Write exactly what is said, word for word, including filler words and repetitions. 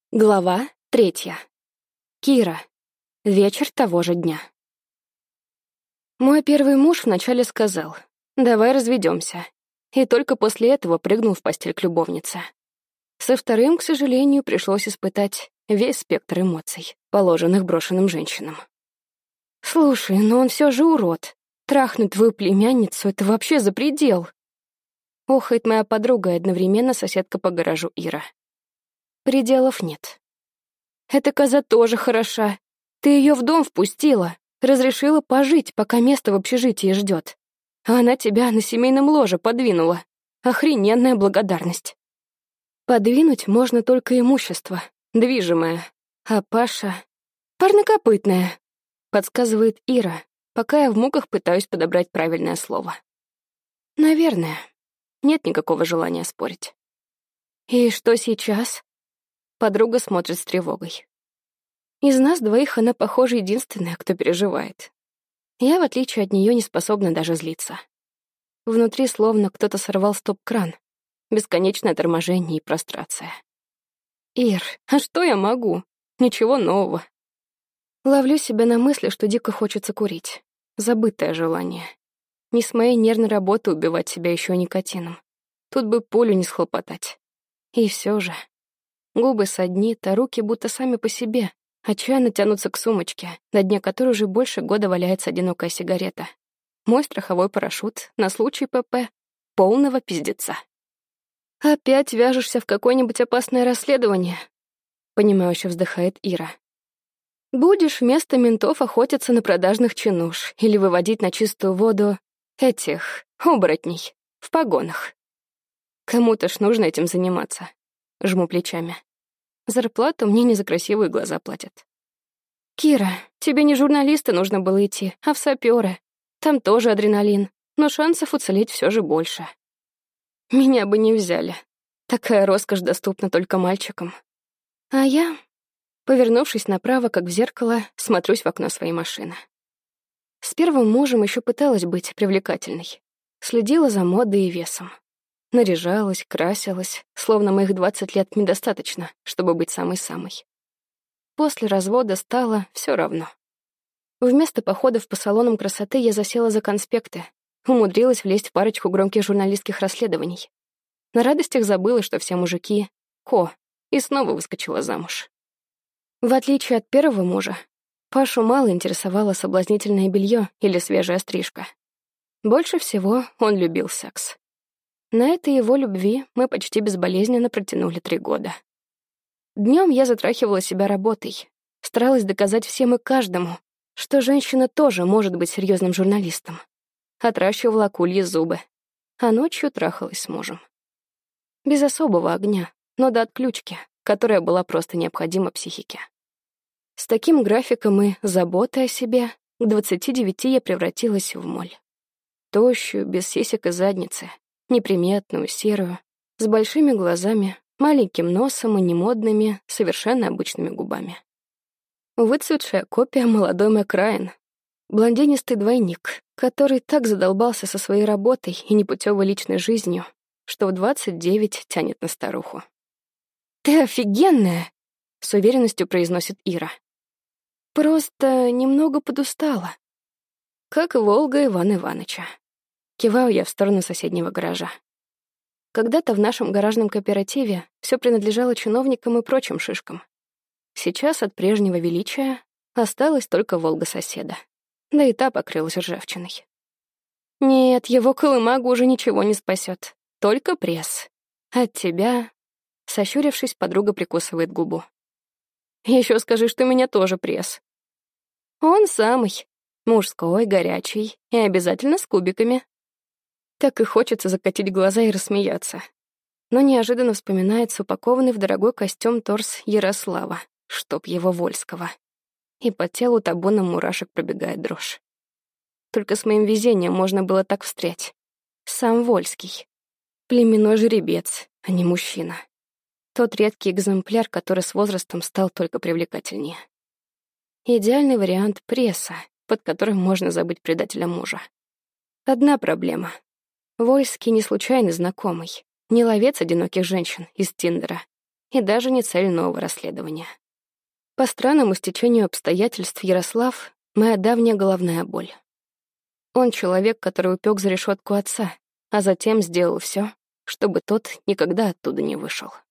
Глава третья. Кира. Вечер того же дня. Мой первый муж вначале сказал: «Давай разведемся», и только после этого прыгнул в постель к любовнице. Со вторым, к сожалению, пришлось испытать весь спектр эмоций, положенных брошенным женщинам. «Слушай, но он все же урод. Трахнуть твою племянницу — это вообще за предел!» Охает моя подруга и одновременно соседка по гаражу Ира. Пределов нет. Эта коза тоже хороша. Ты ее в дом впустила, разрешила пожить, пока место в общежитии ждет. А она тебя на семейном ложе подвинула. Охрененная благодарность. Подвинуть можно только имущество, движимое. А Паша — парнокопытная, подсказывает Ира, пока я в муках пытаюсь подобрать правильное слово. Наверное. Нет никакого желания спорить. И что сейчас? Подруга смотрит с тревогой. Из нас двоих она, похоже, единственная, кто переживает. Я, в отличие от нее, не способна даже злиться. Внутри словно кто-то сорвал стоп-кран. Бесконечное торможение и прострация. Ир, а что я могу? Ничего нового. Ловлю себя на мысли, что дико хочется курить. Забытое желание. Не с моей нервной работы убивать себя еще никотином. Тут бы пулю не схлопотать. И все же... Губы саднит, а руки будто сами по себе, отчаянно тянутся к сумочке, на дне которой уже больше года валяется одинокая сигарета. Мой страховой парашют на случай ПП полного пиздеца. «Опять вяжешься в какое-нибудь опасное расследование?» Понимающе вздыхает Ира. «Будешь вместо ментов охотиться на продажных чинуш или выводить на чистую воду этих оборотней в погонах. Кому-то ж нужно этим заниматься». Жму плечами. Зарплату мне не за красивые глаза платят. «Кира, тебе не журналиста нужно было идти, а в сапёры. Там тоже адреналин, но шансов уцелеть все же больше. Меня бы не взяли. Такая роскошь доступна только мальчикам. А я, повернувшись направо, как в зеркало, смотрюсь в окно своей машины. С первым мужем еще пыталась быть привлекательной. Следила за модой и весом. Наряжалась, красилась, словно моих двадцать лет недостаточно, чтобы быть самой-самой. После развода стало все равно. Вместо походов по салонам красоты я засела за конспекты, умудрилась влезть в парочку громких журналистских расследований. На радостях забыла, что все мужики — ко, и снова выскочила замуж. В отличие от первого мужа, Пашу мало интересовало соблазнительное белье или свежая стрижка. Больше всего он любил секс. На этой его любви мы почти безболезненно протянули три года. Днем я затрахивала себя работой, старалась доказать всем и каждому, что женщина тоже может быть серьезным журналистом. Отращивала акульи зубы, а ночью трахалась с мужем. Без особого огня, но до отключки, которая была просто необходима психике. С таким графиком и заботой о себе к двадцати девяти я превратилась в моль. Тощую, без сисек и задницы, неприметную, серую, с большими глазами, маленьким носом и немодными, совершенно обычными губами. Выцветшая копия молодой Мэк Райан, блондинистый двойник, который так задолбался со своей работой и непутевой личной жизнью, что в двадцать девять тянет на старуху. «Ты офигенная!» — с уверенностью произносит Ира. «Просто немного подустала. Как Волга Ивана Иваныча». Киваю я в сторону соседнего гаража. Когда-то в нашем гаражном кооперативе все принадлежало чиновникам и прочим шишкам. Сейчас от прежнего величия осталась только Волга соседа. Да и та покрылась ржавчиной. Нет, его колымагу уже ничего не спасет. Только пресс. От тебя... Сощурившись, подруга прикусывает губу. Еще скажи, что у меня тоже пресс. Он самый. Мужской, горячий и обязательно с кубиками. Так и хочется закатить глаза и рассмеяться. Но неожиданно вспоминается упакованный в дорогой костюм торс Ярослава, чтоб его Вольского. И по телу табуном мурашек пробегает дрожь. Только с моим везением можно было так встрять. Сам Вольский. Племенной жеребец, а не мужчина. Тот редкий экземпляр, который с возрастом стал только привлекательнее. Идеальный вариант пресса, под которым можно забыть предателя мужа. Одна проблема. Вольский не случайный знакомый, не ловец одиноких женщин из Тиндера. и даже не цель нового расследования. По странному стечению обстоятельств Ярослав — моя давняя головная боль. Он человек, который упек за решетку отца, а затем сделал все, чтобы тот никогда оттуда не вышел.